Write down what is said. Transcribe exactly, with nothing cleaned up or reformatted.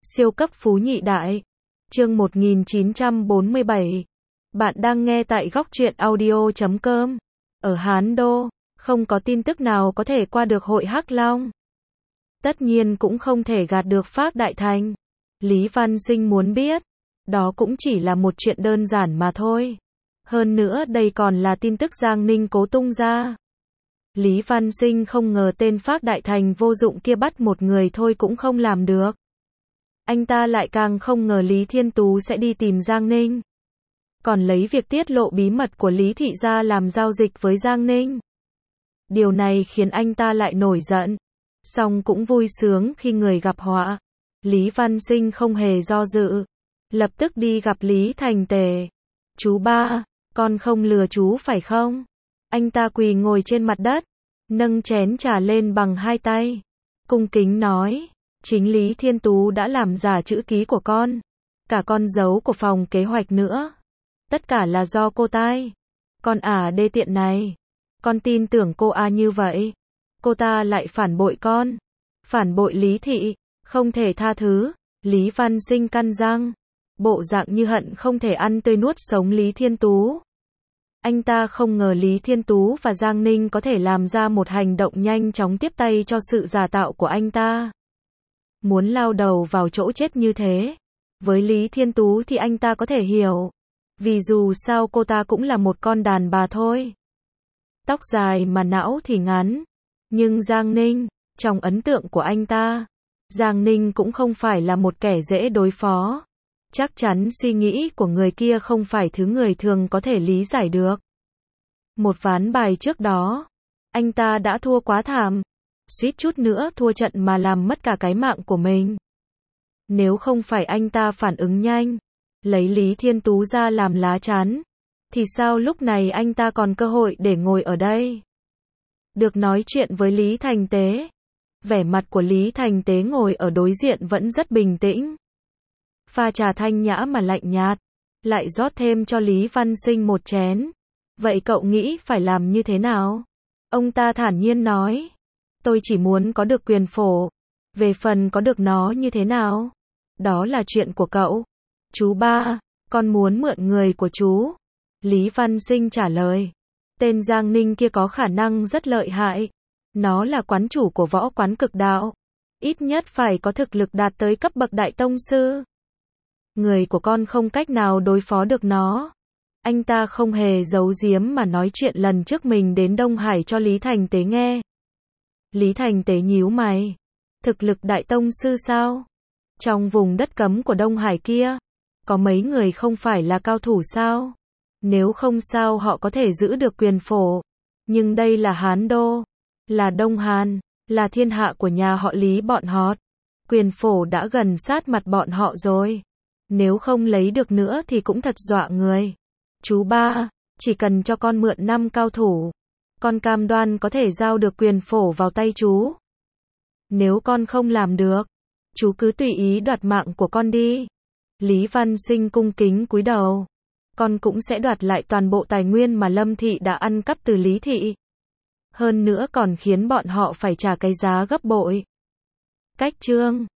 Siêu cấp phú nhị đại. Chương một nghìn chín trăm bốn mươi bảy. Bạn đang nghe tại góc truyện audio chấm com. Ở Hán Đô, không có tin tức nào có thể qua được hội Hắc Long. Tất nhiên cũng không thể gạt được Phác Đại Thành. Lý Văn Sinh muốn biết, đó cũng chỉ là một chuyện đơn giản mà thôi. Hơn nữa đây còn là tin tức Giang Ninh cố tung ra. Lý Văn Sinh không ngờ tên Phác Đại Thành vô dụng kia bắt một người thôi cũng không làm được. Anh ta lại càng không ngờ Lý Thiên Tú sẽ đi tìm Giang Ninh. Còn lấy việc tiết lộ bí mật của Lý Thị ra làm giao dịch với Giang Ninh. Điều này khiến anh ta lại nổi giận. Song cũng vui sướng khi người gặp họa. Lý Văn Sinh không hề do dự. Lập tức đi gặp Lý Thành Tề. Chú ba, con không lừa chú phải không? Anh ta quỳ ngồi trên mặt đất, nâng chén trà lên bằng hai tay. Cung kính nói, chính Lý Thiên Tú đã làm giả chữ ký của con. Cả con dấu của phòng kế hoạch nữa. Tất cả là do cô tai. Con ả đê tiện này. Con tin tưởng cô A như vậy. Cô ta lại phản bội con. Phản bội Lý Thị. Không thể tha thứ. Lý Văn Sinh căn răng. Bộ dạng như hận không thể ăn tươi nuốt sống Lý Thiên Tú. Anh ta không ngờ Lý Thiên Tú và Giang Ninh có thể làm ra một hành động nhanh chóng tiếp tay cho sự giả tạo của anh ta. Muốn lao đầu vào chỗ chết như thế. Với Lý Thiên Tú thì anh ta có thể hiểu. Vì dù sao cô ta cũng là một con đàn bà thôi. Tóc dài mà não thì ngắn. Nhưng Giang Ninh, trong ấn tượng của anh ta, Giang Ninh cũng không phải là một kẻ dễ đối phó. Chắc chắn suy nghĩ của người kia không phải thứ người thường có thể lý giải được. Một ván bài trước đó, anh ta đã thua quá thảm. Suýt chút nữa thua trận mà làm mất cả cái mạng của mình. Nếu không phải anh ta phản ứng nhanh, lấy Lý Thiên Tú ra làm lá chắn, thì sao lúc này anh ta còn cơ hội để ngồi ở đây? Được nói chuyện với Lý Thành Tế. Vẻ mặt của Lý Thành Tế ngồi ở đối diện vẫn rất bình tĩnh. Pha trà thanh nhã mà lạnh nhạt, lại rót thêm cho Lý Văn Sinh một chén. Vậy cậu nghĩ phải làm như thế nào? Ông ta thản nhiên nói. Tôi chỉ muốn có được quyền phổ. Về phần có được nó như thế nào? Đó là chuyện của cậu. Chú ba, con muốn mượn người của chú. Lý Văn Sinh trả lời. Tên Giang Ninh kia có khả năng rất lợi hại. Nó là quán chủ của võ quán cực đạo. Ít nhất phải có thực lực đạt tới cấp bậc đại tông sư. Người của con không cách nào đối phó được nó. Anh ta không hề giấu giếm mà nói chuyện lần trước mình đến Đông Hải cho Lý Thành Tế nghe. Lý Thành Tế nhíu mày. Thực lực đại tông sư sao? Trong vùng đất cấm của Đông Hải kia, có mấy người không phải là cao thủ sao? Nếu không sao họ có thể giữ được quyền phổ. Nhưng đây là Hán Đô, là Đông Hàn, là thiên hạ của nhà họ Lý bọn họ. Quyền phổ đã gần sát mặt bọn họ rồi. Nếu không lấy được nữa thì cũng thật dọa người. Chú ba, chỉ cần cho con mượn năm cao thủ, con cam đoan có thể giao được quyền phổ vào tay chú. Nếu con không làm được, chú cứ tùy ý đoạt mạng của con đi. Lý Văn Sinh cung kính cúi đầu. Con cũng sẽ đoạt lại toàn bộ tài nguyên mà Lâm Thị đã ăn cắp từ Lý Thị. Hơn nữa còn khiến bọn họ phải trả cái giá gấp bội. Cách chương